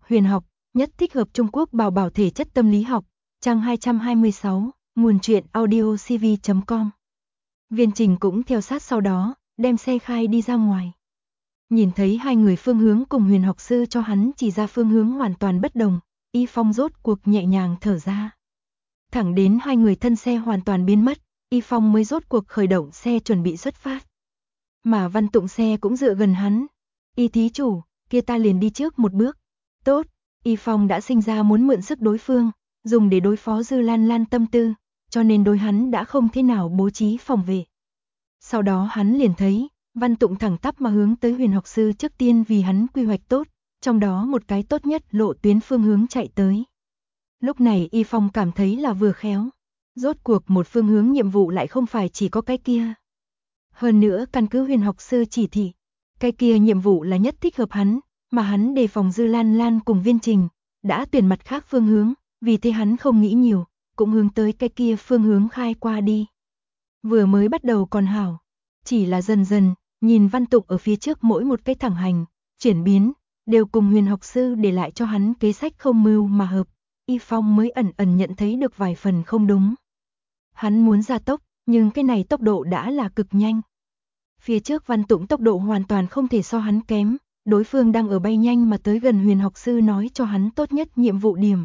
Huyền học, nhất thích hợp Trung Quốc bảo bảo thể chất tâm lý học, trang 226, nguồn truyện audiocv.com. Viên Trình cũng theo sát sau đó, đem xe khai đi ra ngoài. Nhìn thấy hai người phương hướng cùng Huyền học sư cho hắn chỉ ra phương hướng hoàn toàn bất đồng, Y Phong rốt cuộc nhẹ nhàng thở ra. Thẳng đến hai người thân xe hoàn toàn biến mất, Y Phong mới rốt cuộc khởi động xe chuẩn bị xuất phát. Mà Văn Tụng xe cũng dựa gần hắn. Y thí chủ, kia ta liền đi trước một bước. Tốt, Y Phong đã sinh ra muốn mượn sức đối phương, dùng để đối phó Dư Lan Lan tâm tư, cho nên đối hắn đã không thế nào bố trí phòng vệ. Sau đó hắn liền thấy, Văn Tụng thẳng tắp mà hướng tới Huyền học sư trước tiên vì hắn quy hoạch tốt, trong đó một cái tốt nhất lộ tuyến phương hướng chạy tới. Lúc này Y Phong cảm thấy là vừa khéo. Rốt cuộc một phương hướng nhiệm vụ lại không phải chỉ có cái kia. Hơn nữa căn cứ Huyền học sư chỉ thị, cái kia nhiệm vụ là nhất thích hợp hắn, mà hắn đề phòng Dư Lan Lan cùng Viên Trình, đã tuyển mặt khác phương hướng, vì thế hắn không nghĩ nhiều, cũng hướng tới cái kia phương hướng khai qua đi. Vừa mới bắt đầu còn hảo, chỉ là dần dần, nhìn Văn Tụng ở phía trước mỗi một cái thẳng hành, chuyển biến, đều cùng Huyền học sư để lại cho hắn kế sách không mưu mà hợp, Y Phong mới ẩn ẩn nhận thấy được vài phần không đúng. Hắn muốn gia tốc, nhưng cái này tốc độ đã là cực nhanh. Phía trước Văn Tụng tốc độ hoàn toàn không thể so hắn kém, đối phương đang ở bay nhanh mà tới gần Huyền học sư nói cho hắn tốt nhất nhiệm vụ điểm.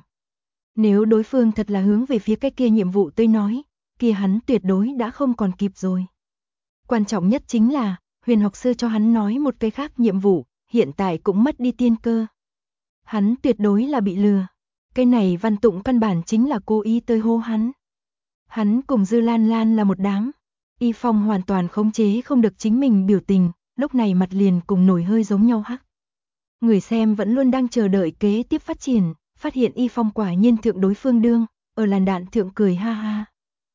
Nếu đối phương thật là hướng về phía cái kia nhiệm vụ tới nói, kia hắn tuyệt đối đã không còn kịp rồi. Quan trọng nhất chính là, Huyền học sư cho hắn nói một cái khác nhiệm vụ, hiện tại cũng mất đi tiên cơ. Hắn tuyệt đối là bị lừa. Cái này Văn Tụng căn bản chính là cố ý tới hô hắn. Hắn cùng Dư Lan Lan là một đám. Y Phong hoàn toàn khống chế không được chính mình biểu tình, lúc này mặt liền cùng nổi hơi giống nhau hắc. Người xem vẫn luôn đang chờ đợi kế tiếp phát triển, phát hiện Y Phong quả nhiên thượng đối phương đương, ở làn đạn thượng cười ha ha.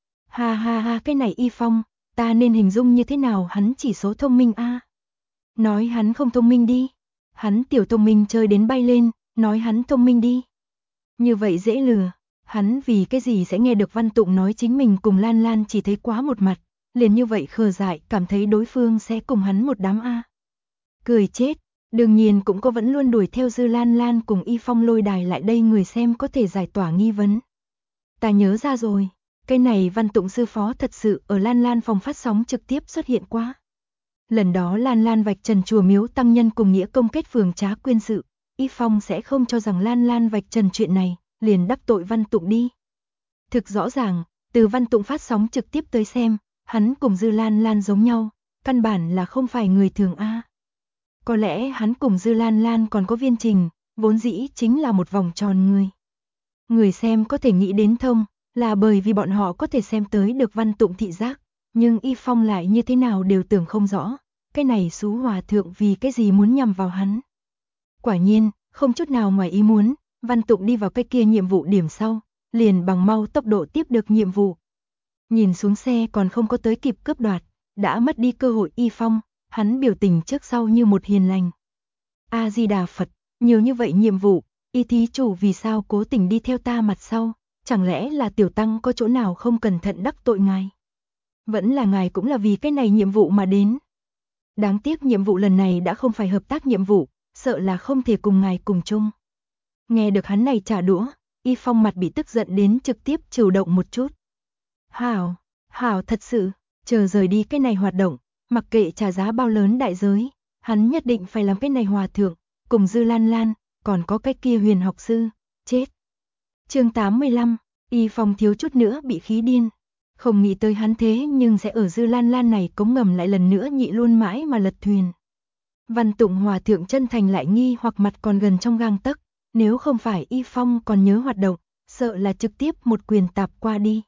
Ha ha ha, cái này Y Phong, ta nên hình dung như thế nào, hắn chỉ số thông minh a. Nói hắn không thông minh đi. Hắn tiểu thông minh chơi đến bay lên, nói hắn thông minh đi. Như vậy dễ lừa, hắn vì cái gì sẽ nghe được Văn Tụng nói chính mình cùng Lan Lan chỉ thấy quá một mặt, liền như vậy khờ dại cảm thấy đối phương sẽ cùng hắn một đám a. Cười chết, đương nhiên cũng có vẫn luôn đuổi theo Dư Lan Lan cùng Y Phong lôi đài lại đây người xem có thể giải tỏa nghi vấn. Ta nhớ ra rồi, cái này Văn Tụng sư phó thật sự ở Lan Lan phòng phát sóng trực tiếp xuất hiện quá. Lần đó Lan Lan vạch trần chùa miếu tăng nhân cùng nghĩa công kết phường trá quyên sự, Y Phong sẽ không cho rằng Lan Lan vạch trần chuyện này, liền đắc tội Văn Tụng đi. Thực rõ ràng, từ Văn Tụng phát sóng trực tiếp tới xem, hắn cùng Dư Lan Lan giống nhau, căn bản là không phải người thường a. Có lẽ hắn cùng Dư Lan Lan còn có Viên Trình, vốn dĩ chính là một vòng tròn người. Người xem có thể nghĩ đến thông, là bởi vì bọn họ có thể xem tới được Văn Tụng thị giác, nhưng Y Phong lại như thế nào đều tưởng không rõ, cái này Sú Hòa Thượng vì cái gì muốn nhằm vào hắn. Quả nhiên, không chút nào ngoài ý muốn, Văn Tụng đi vào cái kia nhiệm vụ điểm sau, liền bằng mau tốc độ tiếp được nhiệm vụ. Nhìn xuống xe còn không có tới kịp cướp đoạt, đã mất đi cơ hội Y Phong, hắn biểu tình trước sau như một hiền lành. A Di Đà Phật, nhiều như vậy nhiệm vụ, Y thí chủ vì sao cố tình đi theo ta mặt sau, chẳng lẽ là tiểu tăng có chỗ nào không cẩn thận đắc tội ngài? Vẫn là ngài cũng là vì cái này nhiệm vụ mà đến. Đáng tiếc nhiệm vụ lần này đã không phải hợp tác nhiệm vụ, sợ là không thể cùng ngài cùng chung. Nghe được hắn này trả đũa, Y Phong mặt bị tức giận đến trực tiếp chịu động một chút. Hảo, hảo thật sự, chờ rời đi cái này hoạt động, mặc kệ trả giá bao lớn đại giới, hắn nhất định phải làm cái này hòa thượng, cùng Dư Lan Lan, còn có cái kia Huyền học sư, chết. Chương 85, Y Phong thiếu chút nữa bị khí điên. Không nghĩ tới hắn thế nhưng sẽ ở Dư Lan Lan này cống ngầm lại lần nữa nhị luôn mãi mà lật thuyền. Văn Tụng hòa thượng chân thành lại nghi hoặc mặt còn gần trong gang tấc, nếu không phải Y Phong còn nhớ hoạt động, sợ là trực tiếp một quyền tạp qua đi.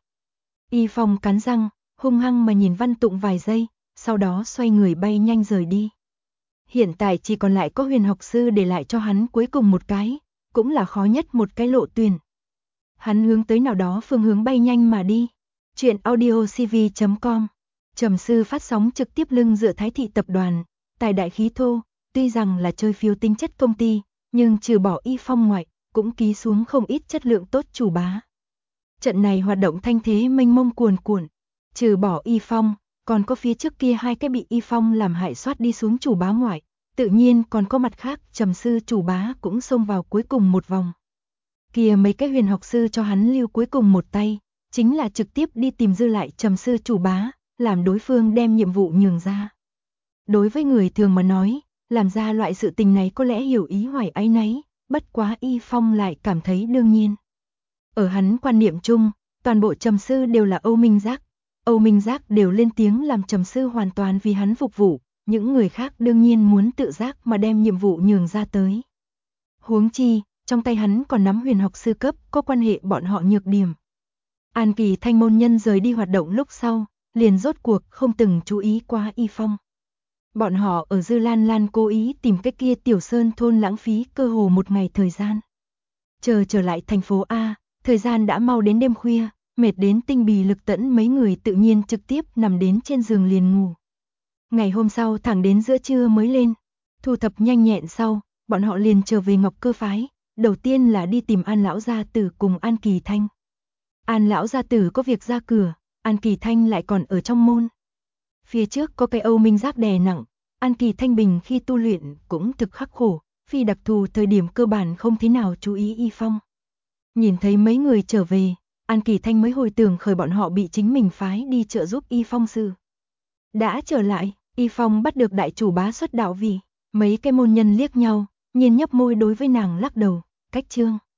Y Phong cắn răng, hung hăng mà nhìn Văn Tụng vài giây, sau đó xoay người bay nhanh rời đi. Hiện tại chỉ còn lại có Huyền học sư để lại cho hắn cuối cùng một cái, cũng là khó nhất một cái lộ tuyển. Hắn hướng tới nào đó phương hướng bay nhanh mà đi. Chuyện audiocv.com. Trầm sư phát sóng trực tiếp lưng dựa Thái thị tập đoàn, tài đại khí thô, tuy rằng là chơi phiếu tính chất công ty, nhưng trừ bỏ Y Phong ngoại, cũng ký xuống không ít chất lượng tốt chủ bá. Trận này hoạt động thanh thế mênh mông cuồn cuộn, trừ bỏ Y Phong, còn có phía trước kia hai cái bị Y Phong làm hại soát đi xuống chủ bá ngoại, Tự nhiên còn có mặt khác, Trầm sư chủ bá cũng xông vào cuối cùng một vòng. Kìa mấy cái huyền học sư cho hắn lưu cuối cùng một tay, chính là trực tiếp đi tìm dư lại Trầm sư chủ bá, làm đối phương đem nhiệm vụ nhường ra. Đối với người thường mà nói, làm ra loại sự tình này có lẽ hiểu ý hoài áy náy, bất quá Y Phong lại cảm thấy đương nhiên. Ở hắn quan niệm chung, toàn bộ Trầm sư đều là Âu Minh Giác. Âu Minh Giác đều lên tiếng làm Trầm sư hoàn toàn vì hắn phục vụ, những người khác đương nhiên muốn tự giác mà đem nhiệm vụ nhường ra tới. Huống chi, trong tay hắn còn nắm huyền học sư cấp, có quan hệ bọn họ nhược điểm. An Kỳ Thanh môn nhân rời đi hoạt động lúc sau, liền rốt cuộc không từng chú ý qua Y Phong. Bọn họ ở Dư Lan Lan cố ý tìm cái kia tiểu sơn thôn lãng phí cơ hồ một ngày thời gian. Trở lại thành phố A, thời gian đã mau đến đêm khuya, mệt đến tinh bì lực tẫn mấy người tự nhiên trực tiếp nằm đến trên giường liền ngủ. Ngày hôm sau thẳng đến giữa trưa mới lên, thu thập nhanh nhẹn sau, bọn họ liền trở về Ngọc Cơ phái, đầu tiên là đi tìm An lão gia tử cùng An Kỳ Thanh. An lão gia tử có việc ra cửa, An Kỳ Thanh lại còn ở trong môn. Phía trước có cái Âu Minh Giác đè nặng, An Kỳ Thanh bình khi tu luyện cũng thực khắc khổ, phi đặc thù thời điểm cơ bản không thế nào chú ý Y Phong. Nhìn thấy mấy người trở về, An Kỳ Thanh mới hồi tưởng khởi bọn họ bị chính mình phái đi trợ giúp Y Phong sự. Đã trở lại, Y Phong bắt được đại chủ bá xuất đạo vì, mấy cái môn nhân liếc nhau, nhìn nhấp môi đối với nàng lắc đầu, cách trương.